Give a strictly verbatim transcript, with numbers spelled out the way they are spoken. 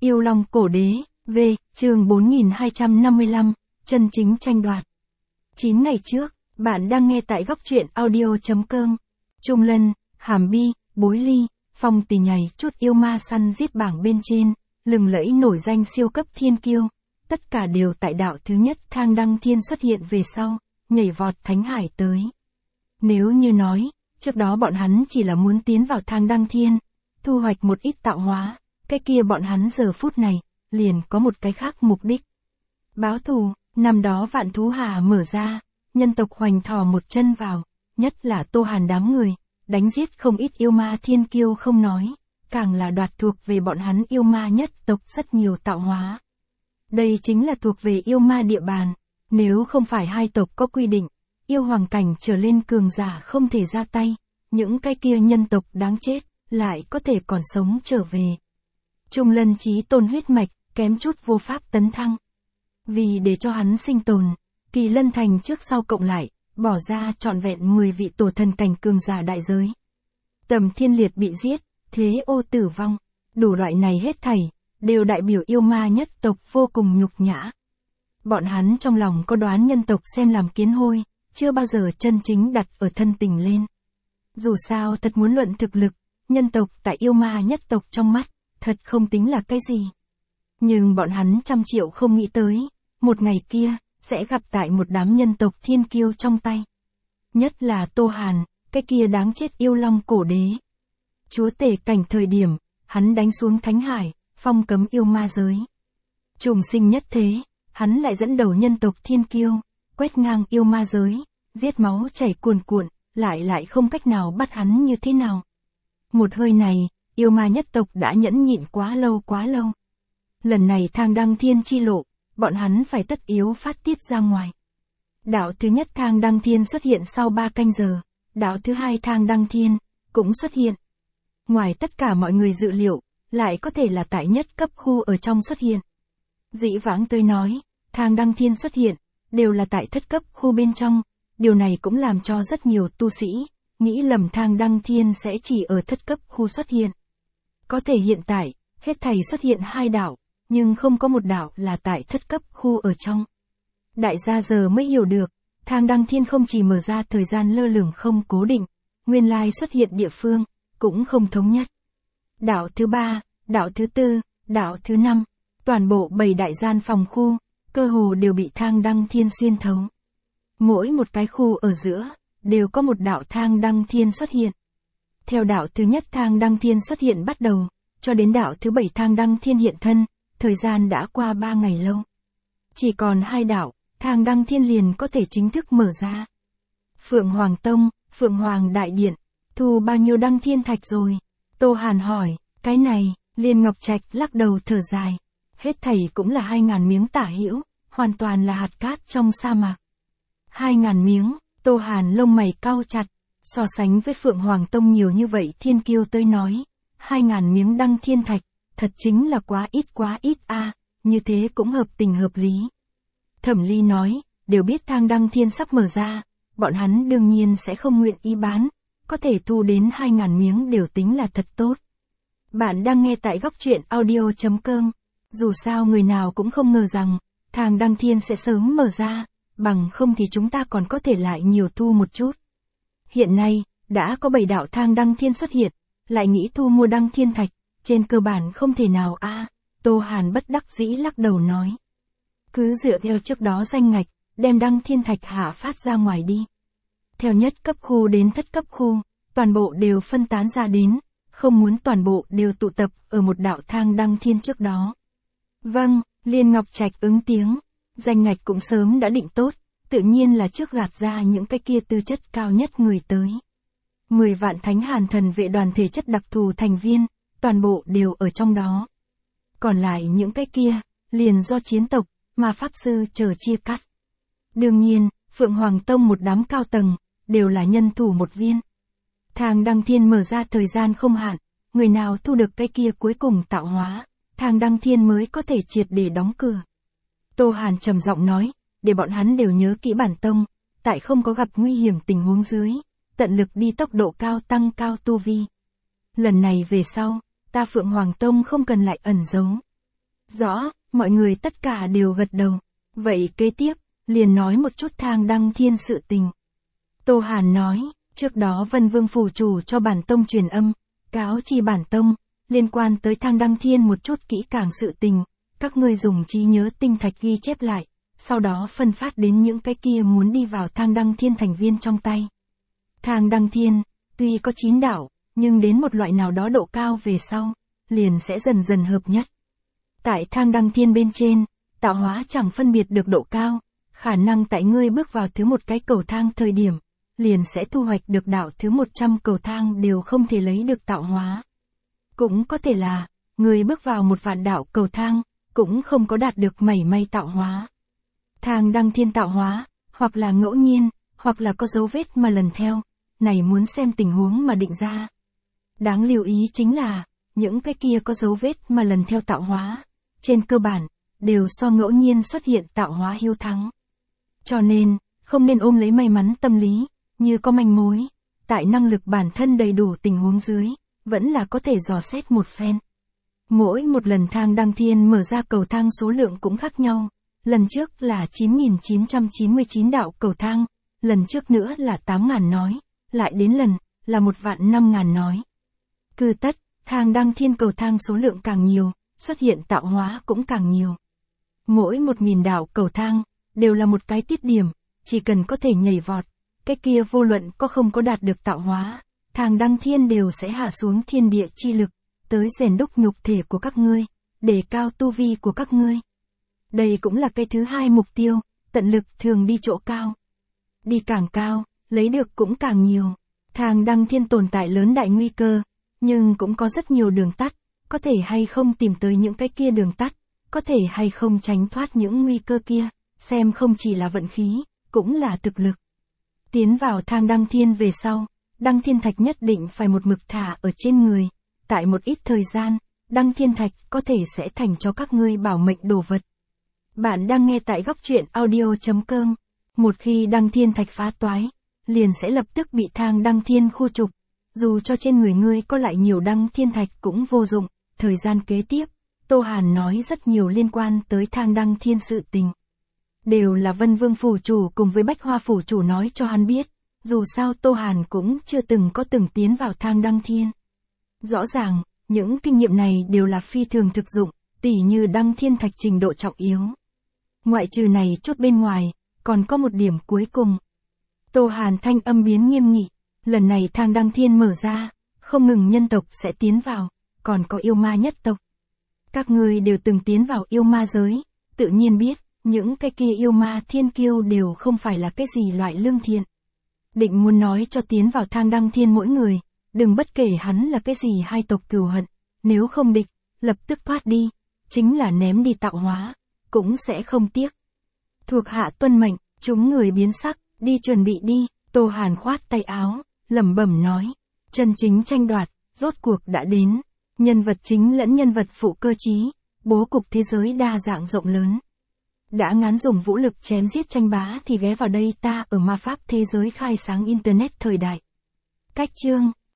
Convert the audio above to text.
Yêu Long Cổ Đế, V, chương bốn nghìn hai trăm năm mươi lăm, chân chính tranh đoạt. chín ngày trước, bạn đang nghe tại góc truyện audio.com. Trung Lân, Hàm Bi, Bối Ly, Phong Tì nhảy chút yêu ma săn giết bảng bên trên, lừng lẫy nổi danh siêu cấp thiên kiêu. Tất cả đều tại đạo thứ nhất Thang Đăng Thiên xuất hiện về sau, nhảy vọt Thánh Hải tới. Nếu như nói, trước đó bọn hắn chỉ là muốn tiến vào Thang Đăng Thiên, thu hoạch một ít tạo hóa, cái kia bọn hắn giờ phút này, liền có một cái khác mục đích. Báo thù, năm đó Vạn Thú Hà mở ra, nhân tộc hoành thò một chân vào, nhất là Tô Hàn đám người, đánh giết không ít yêu ma thiên kiêu không nói, càng là đoạt thuộc về bọn hắn yêu ma nhất tộc rất nhiều tạo hóa. Đây chính là thuộc về yêu ma địa bàn, nếu không phải hai tộc có quy định, yêu hoàng cảnh trở lên cường giả không thể ra tay, những cái kia nhân tộc đáng chết, lại có thể còn sống trở về. Trung Lân chí tôn huyết mạch, kém chút vô pháp tấn thăng. Vì để cho hắn sinh tồn, Kỳ Lân Thành trước sau cộng lại, bỏ ra trọn vẹn mười vị tổ thần cảnh cường giả đại giới. Tầm Thiên Liệt bị giết, Thế Ô tử vong, đủ loại này hết thảy, đều đại biểu yêu ma nhất tộc vô cùng nhục nhã. Bọn hắn trong lòng có đoán nhân tộc xem làm kiến hôi, chưa bao giờ chân chính đặt ở thân tình lên. Dù sao thật muốn luận thực lực, nhân tộc tại yêu ma nhất tộc trong mắt, thật không tính là cái gì. Nhưng bọn hắn trăm triệu không nghĩ tới, một ngày kia, sẽ gặp tại một đám nhân tộc thiên kiêu trong tay. Nhất là Tô Hàn, cái kia đáng chết yêu long cổ đế. Chúa tể cảnh thời điểm, hắn đánh xuống Thánh Hải, phong cấm yêu ma giới. Trùng sinh nhất thế, hắn lại dẫn đầu nhân tộc thiên kiêu, quét ngang yêu ma giới, giết máu chảy cuồn cuộn, lại lại không cách nào bắt hắn như thế nào. Một hơi này, yêu ma nhất tộc đã nhẫn nhịn quá lâu quá lâu. Lần này Thang Đăng Thiên chi lộ, bọn hắn phải tất yếu phát tiết ra ngoài. Đạo thứ nhất Thang Đăng Thiên xuất hiện sau ba canh giờ, đạo thứ hai Thang Đăng Thiên cũng xuất hiện. Ngoài tất cả mọi người dự liệu, lại có thể là tại nhất cấp khu ở trong xuất hiện. Dĩ vãng tôi nói, Thang Đăng Thiên xuất hiện, đều là tại thất cấp khu bên trong, điều này cũng làm cho rất nhiều tu sĩ nghĩ lầm Thang Đăng Thiên sẽ chỉ ở thất cấp khu xuất hiện. Có thể hiện tại, hết thảy xuất hiện hai đạo, nhưng không có một đạo là tại thất cấp khu ở trong. Đại gia giờ mới hiểu được, Thang Đăng Thiên không chỉ mở ra thời gian lơ lửng không cố định, nguyên lai xuất hiện địa phương, cũng không thống nhất. Đạo thứ ba, đạo thứ tư, đạo thứ năm, toàn bộ bảy đại gian phòng khu, cơ hồ đều bị Thang Đăng Thiên xuyên thấu. Mỗi một cái khu ở giữa, đều có một đạo Thang Đăng Thiên xuất hiện. Theo đạo thứ nhất Thang Đăng Thiên xuất hiện bắt đầu, cho đến đạo thứ bảy Thang Đăng Thiên hiện thân, thời gian đã qua ba ngày lâu. Chỉ còn hai đạo, Thang Đăng Thiên liền có thể chính thức mở ra. Phượng Hoàng Tông, Phượng Hoàng Đại Điện, thu bao nhiêu đăng thiên thạch rồi? Tô Hàn hỏi, cái này, Liên Ngọc Trạch lắc đầu thở dài. Hết thảy cũng là hai ngàn miếng tả hữu, hoàn toàn là hạt cát trong sa mạc. Hai ngàn miếng, Tô Hàn lông mày cau chặt, so sánh với Phượng Hoàng Tông nhiều như vậy thiên kiêu tới nói, hai ngàn miếng đăng thiên thạch, thật chính là quá ít quá ít a, à, như thế cũng hợp tình hợp lý. Thẩm Ly nói, đều biết Thang Đăng Thiên sắp mở ra, bọn hắn đương nhiên sẽ không nguyện ý bán, có thể thu đến hai ngàn miếng đều tính là thật tốt. Bạn đang nghe tại góc truyện audio.com, dù sao người nào cũng không ngờ rằng, Thang Đăng Thiên sẽ sớm mở ra, bằng không thì chúng ta còn có thể lại nhiều thu một chút. Hiện nay, đã có bảy đạo Thang Đăng Thiên xuất hiện, lại nghĩ thu mua đăng thiên thạch, trên cơ bản không thể nào a. À, Tô Hàn bất đắc dĩ lắc đầu nói. Cứ dựa theo trước đó danh ngạch, đem đăng thiên thạch hạ phát ra ngoài đi. Theo nhất cấp khu đến thất cấp khu, toàn bộ đều phân tán ra đến, không muốn toàn bộ đều tụ tập ở một đạo Thang Đăng Thiên trước đó. Vâng, Liên Ngọc Trạch ứng tiếng, danh ngạch cũng sớm đã định tốt, tự nhiên là trước gạt ra những cái kia tư chất cao nhất người tới. Mười vạn Thánh Hàn thần vệ đoàn thể chất đặc thù thành viên, toàn bộ đều ở trong đó. Còn lại những cái kia, liền do chiến tộc, mà Pháp Sư chờ chia cắt. Đương nhiên, Phượng Hoàng Tông một đám cao tầng, đều là nhân thủ một viên. Thang Đăng Thiên mở ra thời gian không hạn, người nào thu được cái kia cuối cùng tạo hóa, Thang Đăng Thiên mới có thể triệt để đóng cửa. Tô Hàn trầm giọng nói, để bọn hắn đều nhớ kỹ bản tông, tại không có gặp nguy hiểm tình huống dưới, tận lực đi tốc độ cao tăng cao tu vi. Lần này về sau, ta Phượng Hoàng Tông không cần lại ẩn giấu. Rõ, mọi người tất cả đều gật đầu. Vậy kế tiếp, liền nói một chút Thang Đăng Thiên sự tình. Tô Hàn nói, trước đó Vân Vương phủ chủ cho bản tông truyền âm, cáo chi bản tông, liên quan tới Thang Đăng Thiên một chút kỹ càng sự tình, các ngươi dùng trí nhớ tinh thạch ghi chép lại, sau đó phân phát đến những cái kia muốn đi vào Thang Đăng Thiên thành viên trong tay. Thang Đăng Thiên, tuy có chín đạo, nhưng đến một loại nào đó độ cao về sau, liền sẽ dần dần hợp nhất. Tại Thang Đăng Thiên bên trên, tạo hóa chẳng phân biệt được độ cao, khả năng tại ngươi bước vào thứ một cái cầu thang thời điểm, liền sẽ thu hoạch được đạo thứ một trăm cầu thang đều không thể lấy được tạo hóa. Cũng có thể là, ngươi bước vào một vạn đạo cầu thang, cũng không có đạt được mảy may tạo hóa. Thang Đăng Thiên tạo hóa, hoặc là ngẫu nhiên, hoặc là có dấu vết mà lần theo, này muốn xem tình huống mà định ra. Đáng lưu ý chính là, những cái kia có dấu vết mà lần theo tạo hóa, trên cơ bản, đều so ngẫu nhiên xuất hiện tạo hóa hiếu thắng. Cho nên, không nên ôm lấy may mắn tâm lý, như có manh mối, tại năng lực bản thân đầy đủ tình huống dưới, vẫn là có thể dò xét một phen. Mỗi một lần Thang Đăng Thiên mở ra cầu thang số lượng cũng khác nhau, lần trước là chín nghìn chín trăm chín mươi chín đạo cầu thang, lần trước nữa là tám nghìn nói, lại đến lần, là một vạn năm nghìn nói. Cứ tất, Thang Đăng Thiên cầu thang số lượng càng nhiều, xuất hiện tạo hóa cũng càng nhiều. Mỗi một nghìn đạo cầu thang, đều là một cái tiết điểm, chỉ cần có thể nhảy vọt, cái kia vô luận có không có đạt được tạo hóa, Thang Đăng Thiên đều sẽ hạ xuống thiên địa chi lực, tới rèn đúc nhục thể của các ngươi, để cao tu vi của các ngươi. Đây cũng là cái thứ hai mục tiêu, tận lực thường đi chỗ cao. Đi càng cao, lấy được cũng càng nhiều. Thang Đăng Thiên tồn tại lớn đại nguy cơ, nhưng cũng có rất nhiều đường tắt, có thể hay không tìm tới những cái kia đường tắt, có thể hay không tránh thoát những nguy cơ kia, xem không chỉ là vận khí, cũng là thực lực. Tiến vào Thang Đăng Thiên về sau, Đăng Thiên Thạch nhất định phải một mực thả ở trên người, tại một ít thời gian, Đăng Thiên Thạch có thể sẽ thành cho các ngươi bảo mệnh đồ vật. Bạn đang nghe tại góc truyện audio chấm com. Một khi Đăng Thiên Thạch phá toái, liền sẽ lập tức bị Thang Đăng Thiên khu trục. Dù cho trên người ngươi có lại nhiều Đăng Thiên Thạch cũng vô dụng. Thời gian kế tiếp, Tô Hàn nói rất nhiều liên quan tới Thang Đăng Thiên sự tình. Đều là Vân Vương phủ chủ cùng với Bách Hoa phủ chủ nói cho hắn biết. Dù sao Tô Hàn cũng chưa từng có từng tiến vào Thang Đăng Thiên. Rõ ràng, những kinh nghiệm này đều là phi thường thực dụng, tỉ như Đăng Thiên Thạch trình độ trọng yếu. Ngoại trừ này chút bên ngoài, còn có một điểm cuối cùng. Tô Hàn thanh âm biến nghiêm nghị, lần này Thang Đăng Thiên mở ra, không ngừng nhân tộc sẽ tiến vào, còn có yêu ma nhất tộc. Các ngươi đều từng tiến vào yêu ma giới, tự nhiên biết, những cái kia yêu ma thiên kiêu đều không phải là cái gì loại lương thiện. Định muốn nói cho tiến vào Thang Đăng Thiên mỗi người, đừng bất kể hắn là cái gì hai tộc cừu hận, nếu không địch, lập tức thoát đi, chính là ném đi tạo hóa, cũng sẽ không tiếc. Thuộc hạ tuân mệnh, chúng người biến sắc, đi chuẩn bị đi. Tô Hàn khoát tay áo, lẩm bẩm nói, chân chính tranh đoạt, rốt cuộc đã đến, nhân vật chính lẫn nhân vật phụ cơ trí, bố cục thế giới đa dạng rộng lớn. Đã ngán dùng vũ lực chém giết tranh bá thì ghé vào đây ta ở ma pháp thế giới khai sáng internet thời đại. Cách chương